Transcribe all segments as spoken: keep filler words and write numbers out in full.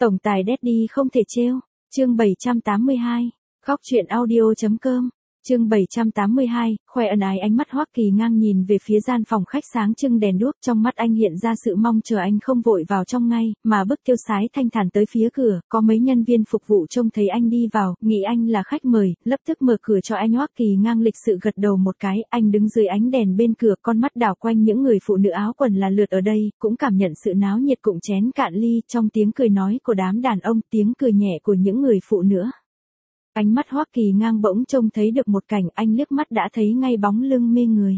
Tổng tài Daddy không thể trêu. Chương bảy trăm tám mươi hai. Góc truyện audio.com. Chương bảy trăm tám mươi hai, khoe ân ái. Ánh mắt Hoắc Kỳ ngang nhìn về phía gian phòng khách sáng trưng đèn đuốc, trong mắt anh hiện ra sự mong chờ. Anh không vội vào trong ngay, mà bước tiêu sái thanh thản tới phía cửa, có mấy nhân viên phục vụ trông thấy anh đi vào, nghĩ anh là khách mời, lập tức mở cửa cho anh. Hoắc Kỳ ngang lịch sự gật đầu một cái, anh đứng dưới ánh đèn bên cửa, con mắt đảo quanh những người phụ nữ áo quần là lượt ở đây, cũng cảm nhận sự náo nhiệt cụng chén cạn ly, trong tiếng cười nói của đám đàn ông, tiếng cười nhẹ của những người phụ nữ. Ánh mắt Hoắc Kỳ ngang bỗng trông thấy được một cảnh, anh liếc mắt đã thấy ngay bóng lưng mê người.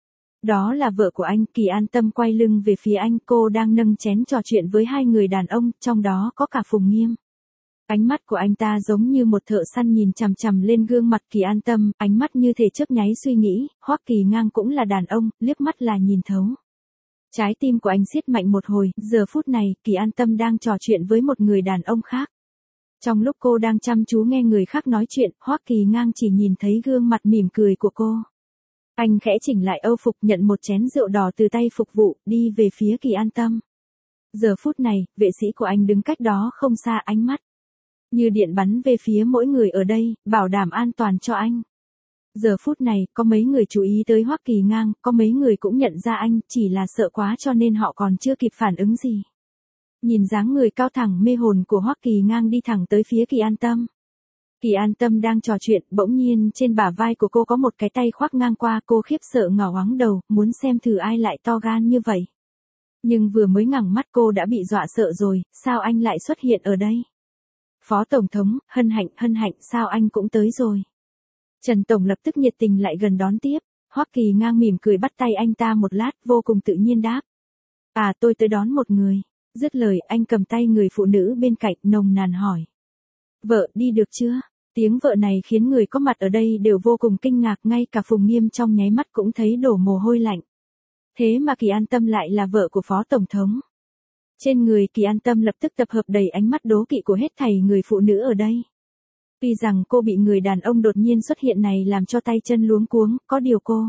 Đó là vợ của anh. Kỳ An Tâm quay lưng về phía anh, cô đang nâng chén trò chuyện với hai người đàn ông, trong đó có cả Phùng Nghiêm. Ánh mắt của anh ta giống như một thợ săn nhìn chằm chằm lên gương mặt Kỳ An Tâm, ánh mắt như thể chớp nháy suy nghĩ. Hoắc Kỳ ngang cũng là đàn ông, liếc mắt là nhìn thấu. Trái tim của anh siết mạnh một hồi, giờ phút này, Kỳ An Tâm đang trò chuyện với một người đàn ông khác. Trong lúc cô đang chăm chú nghe người khác nói chuyện, Hoắc Kỳ ngang chỉ nhìn thấy gương mặt mỉm cười của cô. Anh khẽ chỉnh lại âu phục, nhận một chén rượu đỏ từ tay phục vụ, đi về phía Kỳ An Tâm. Giờ phút này, vệ sĩ của anh đứng cách đó không xa, ánh mắt như điện bắn về phía mỗi người ở đây, bảo đảm an toàn cho anh. Giờ phút này, có mấy người chú ý tới Hoắc Kỳ ngang, có mấy người cũng nhận ra anh, chỉ là sợ quá cho nên họ còn chưa kịp phản ứng gì. Nhìn dáng người cao thẳng mê hồn của Hoắc Kỳ ngang đi thẳng tới phía Kỳ An Tâm. Kỳ An Tâm đang trò chuyện, bỗng nhiên trên bả vai của cô có một cái tay khoác ngang qua, cô khiếp sợ ngẩng ngoáng đầu, muốn xem thử ai lại to gan như vậy. Nhưng vừa mới ngẩng mắt cô đã bị dọa sợ rồi, sao anh lại xuất hiện ở đây? Phó Tổng thống, hân hạnh, hân hạnh, sao anh cũng tới rồi? Trần Tổng lập tức nhiệt tình lại gần đón tiếp, Hoắc Kỳ ngang mỉm cười bắt tay anh ta một lát, vô cùng tự nhiên đáp. À, tôi tới đón một người. Dứt lời, anh cầm tay người phụ nữ bên cạnh, nồng nàn hỏi. Vợ, đi được chưa? Tiếng vợ này khiến người có mặt ở đây đều vô cùng kinh ngạc, ngay cả Phùng Nghiêm trong nháy mắt cũng thấy đổ mồ hôi lạnh. Thế mà Kỳ An Tâm lại là vợ của Phó Tổng thống. Trên người Kỳ An Tâm lập tức tập hợp đầy ánh mắt đố kỵ của hết thảy người phụ nữ ở đây. Tuy rằng cô bị người đàn ông đột nhiên xuất hiện này làm cho tay chân luống cuống, có điều cô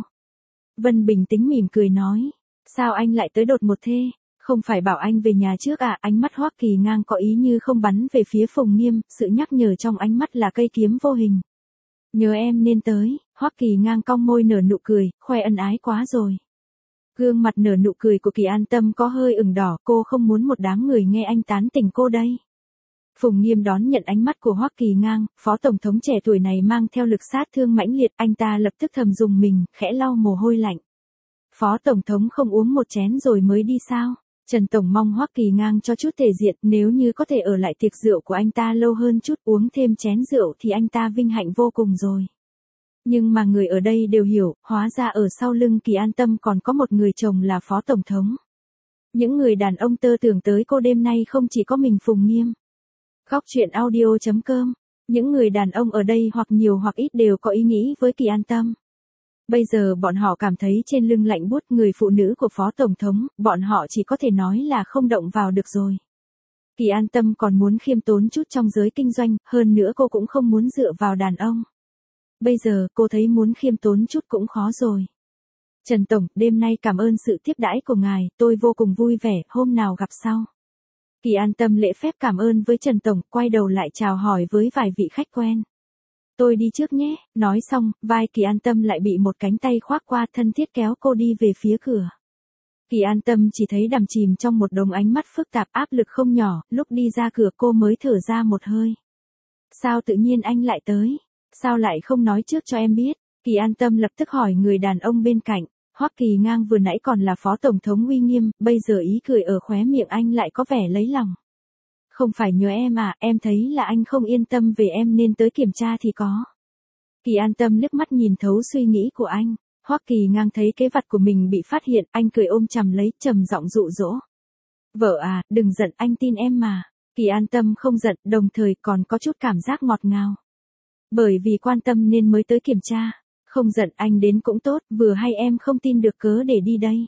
Vân bình tĩnh mỉm cười nói. Sao anh lại tới đột một thế? Không phải bảo anh về nhà trước à? Ánh mắt Hoắc Kỳ ngang có ý như không bắn về phía Phùng Nghiêm, sự nhắc nhở trong ánh mắt là cây kiếm vô hình. Nhớ em nên tới. Hoắc Kỳ ngang cong môi nở nụ cười, khoe ân ái quá rồi. Gương mặt nở nụ cười của Kỳ An Tâm có hơi ửng đỏ, cô không muốn một đám người nghe anh tán tỉnh cô đây. Phùng Nghiêm đón nhận ánh mắt của Hoắc Kỳ ngang, Phó Tổng thống trẻ tuổi này mang theo lực sát thương mãnh liệt, anh ta lập tức thầm rùng mình, khẽ lau mồ hôi lạnh. Phó Tổng thống không uống một chén rồi mới đi sao? Trần Tổng mong Hoắc Kỳ ngang cho chút thể diện, nếu như có thể ở lại tiệc rượu của anh ta lâu hơn chút, uống thêm chén rượu thì anh ta vinh hạnh vô cùng rồi. Nhưng mà người ở đây đều hiểu, hóa ra ở sau lưng Kỳ An Tâm còn có một người chồng là Phó Tổng thống. Những người đàn ông tơ tưởng tới cô đêm nay không chỉ có mình Phùng Nghiêm. Góc truyện audio.com. Những người đàn ông ở đây hoặc nhiều hoặc ít đều có ý nghĩ với Kỳ An Tâm. Bây giờ bọn họ cảm thấy trên lưng lạnh buốt, người phụ nữ của Phó Tổng thống, bọn họ chỉ có thể nói là không động vào được rồi. Kỳ An Tâm còn muốn khiêm tốn chút trong giới kinh doanh, hơn nữa cô cũng không muốn dựa vào đàn ông. Bây giờ cô thấy muốn khiêm tốn chút cũng khó rồi. Trần Tổng, đêm nay cảm ơn sự tiếp đãi của ngài, tôi vô cùng vui vẻ, hôm nào gặp sau. Kỳ An Tâm lễ phép cảm ơn với Trần Tổng, quay đầu lại chào hỏi với vài vị khách quen. Tôi đi trước nhé, nói xong, vai Kỳ An Tâm lại bị một cánh tay khoác qua, thân thiết kéo cô đi về phía cửa. Kỳ An Tâm chỉ thấy đắm chìm trong một đống ánh mắt phức tạp, áp lực không nhỏ, lúc đi ra cửa cô mới thở ra một hơi. Sao tự nhiên anh lại tới? Sao lại không nói trước cho em biết? Kỳ An Tâm lập tức hỏi người đàn ông bên cạnh. Hoắc Kỳ ngang vừa nãy còn là Phó Tổng thống uy nghiêm, bây giờ ý cười ở khóe miệng anh lại có vẻ lấy lòng. Không phải nhớ em à, em thấy là anh không yên tâm về em nên tới kiểm tra thì có. Kỳ An Tâm liếc mắt nhìn thấu suy nghĩ của anh. Hoắc Kỳ ngang thấy cái vặt của mình bị phát hiện, anh cười ôm chầm lấy, trầm giọng dụ dỗ. Vợ à, đừng giận, anh tin em mà. Kỳ An Tâm không giận, đồng thời còn có chút cảm giác ngọt ngào. Bởi vì quan tâm nên mới tới kiểm tra. Không giận, anh đến cũng tốt, vừa hay em không tin được cớ để đi đây.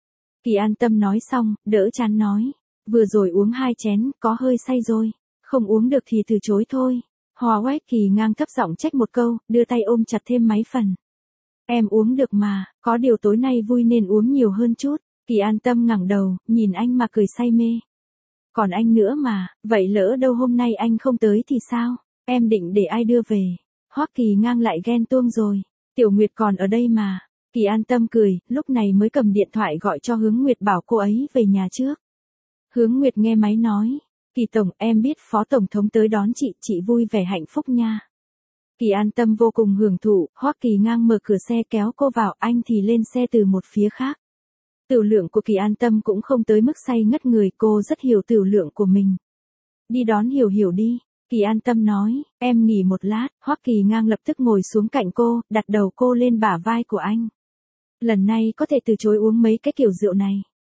Kỳ An Tâm nói xong, đỡ chán nói. Vừa rồi uống hai chén, có hơi say rồi. Không uống được thì từ chối thôi. Hoắc Kỳ ngang thấp giọng trách một câu, đưa tay ôm chặt thêm mấy phần. Em uống được mà, có điều tối nay vui nên uống nhiều hơn chút. Kỳ An Tâm ngẩng đầu, nhìn anh mà cười say mê. Còn anh nữa mà, vậy lỡ đâu hôm nay anh không tới thì sao? Em định để ai đưa về? Hoắc Kỳ ngang lại ghen tuông rồi. Tiểu Nguyệt còn ở đây mà. Kỳ An Tâm cười, lúc này mới cầm điện thoại gọi cho Hướng Nguyệt bảo cô ấy về nhà trước. Hướng Nguyệt nghe máy nói, Kỳ Tổng, em biết Phó Tổng thống tới đón chị, chị vui vẻ hạnh phúc nha. Kỳ An Tâm vô cùng hưởng thụ, Hoắc Kỳ ngang mở cửa xe kéo cô vào, anh thì lên xe từ một phía khác. Tửu lượng của Kỳ An Tâm cũng không tới mức say ngất người, cô rất hiểu tửu lượng của mình. Đi đón Hiểu Hiểu đi, Kỳ An Tâm nói, em nghỉ một lát. Hoắc Kỳ ngang lập tức ngồi xuống cạnh cô, đặt đầu cô lên bả vai của anh. Lần này có thể từ chối uống mấy cái kiểu rượu này.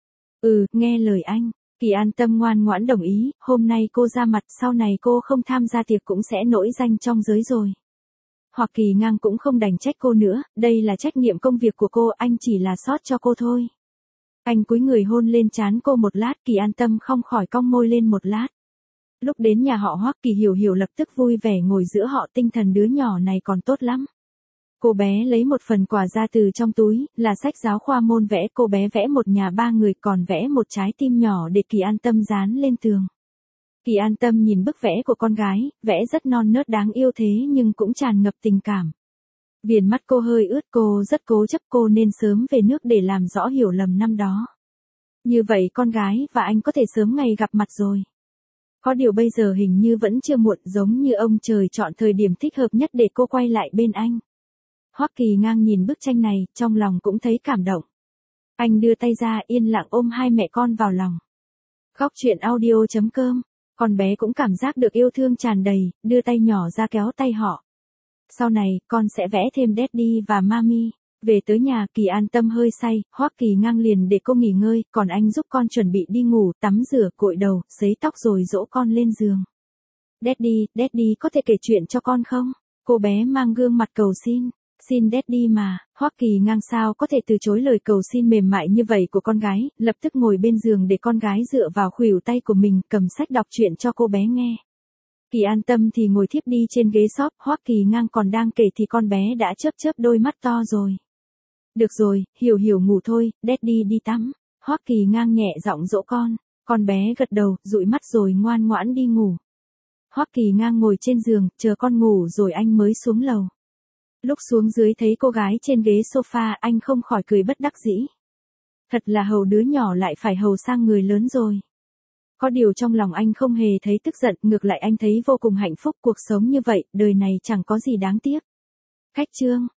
Ừ, nghe lời anh. Kỳ An Tâm ngoan ngoãn đồng ý, hôm nay cô ra mặt, sau này cô không tham gia tiệc cũng sẽ nổi danh trong giới rồi. Hoắc Kỳ ngang cũng không đành trách cô nữa, đây là trách nhiệm công việc của cô, anh chỉ là sót cho cô thôi. Anh cúi người hôn lên trán cô một lát, Kỳ An Tâm không khỏi cong môi lên một lát. Lúc đến nhà họ Hoắc, Kỳ Hiểu Hiểu lập tức vui vẻ ngồi giữa họ, tinh thần đứa nhỏ này còn tốt lắm. Cô bé lấy một phần quà ra từ trong túi, là sách giáo khoa môn vẽ, cô bé vẽ một nhà ba người, còn vẽ một trái tim nhỏ để Kỳ An Tâm dán lên tường. Kỳ An Tâm nhìn bức vẽ của con gái, vẽ rất non nớt đáng yêu thế nhưng cũng tràn ngập tình cảm. Viền mắt cô hơi ướt, cô rất cố chấp, cô nên sớm về nước để làm rõ hiểu lầm năm đó. Như vậy con gái và anh có thể sớm ngày gặp mặt rồi. Có điều bây giờ hình như vẫn chưa muộn, giống như ông trời chọn thời điểm thích hợp nhất để cô quay lại bên anh. Hoắc Kỳ ngang nhìn bức tranh này, trong lòng cũng thấy cảm động. Anh đưa tay ra yên lặng ôm hai mẹ con vào lòng. Khóc chuyện audio chấm com, con bé cũng cảm giác được yêu thương tràn đầy, đưa tay nhỏ ra kéo tay họ. Sau này, con sẽ vẽ thêm Daddy và Mami. Về tới nhà, Kỳ An Tâm hơi say, Hoắc Kỳ ngang liền để cô nghỉ ngơi, còn anh giúp con chuẩn bị đi ngủ, tắm rửa, cội đầu, sấy tóc rồi dỗ con lên giường. Daddy, Daddy có thể kể chuyện cho con không? Cô bé mang gương mặt cầu xin. Xin Daddy mà. Hoắc Kỳ ngang sao có thể từ chối lời cầu xin mềm mại như vậy của con gái, lập tức ngồi bên giường để con gái dựa vào khuỷu tay của mình, cầm sách đọc truyện cho cô bé nghe. Kỳ An Tâm thì ngồi thiếp đi trên ghế xốp, Hoắc Kỳ ngang còn đang kể thì con bé đã chớp chớp đôi mắt to rồi. Được rồi, Hiểu Hiểu ngủ thôi, Daddy đi tắm. Hoắc Kỳ ngang nhẹ giọng dỗ con, con bé gật đầu, dụi mắt rồi ngoan ngoãn đi ngủ. Hoắc Kỳ ngang ngồi trên giường, chờ con ngủ rồi anh mới xuống lầu. Lúc xuống dưới thấy cô gái trên ghế sofa, anh không khỏi cười bất đắc dĩ. Thật là hầu đứa nhỏ lại phải hầu sang người lớn rồi. Có điều trong lòng anh không hề thấy tức giận, ngược lại anh thấy vô cùng hạnh phúc, cuộc sống như vậy, đời này chẳng có gì đáng tiếc. Khách chương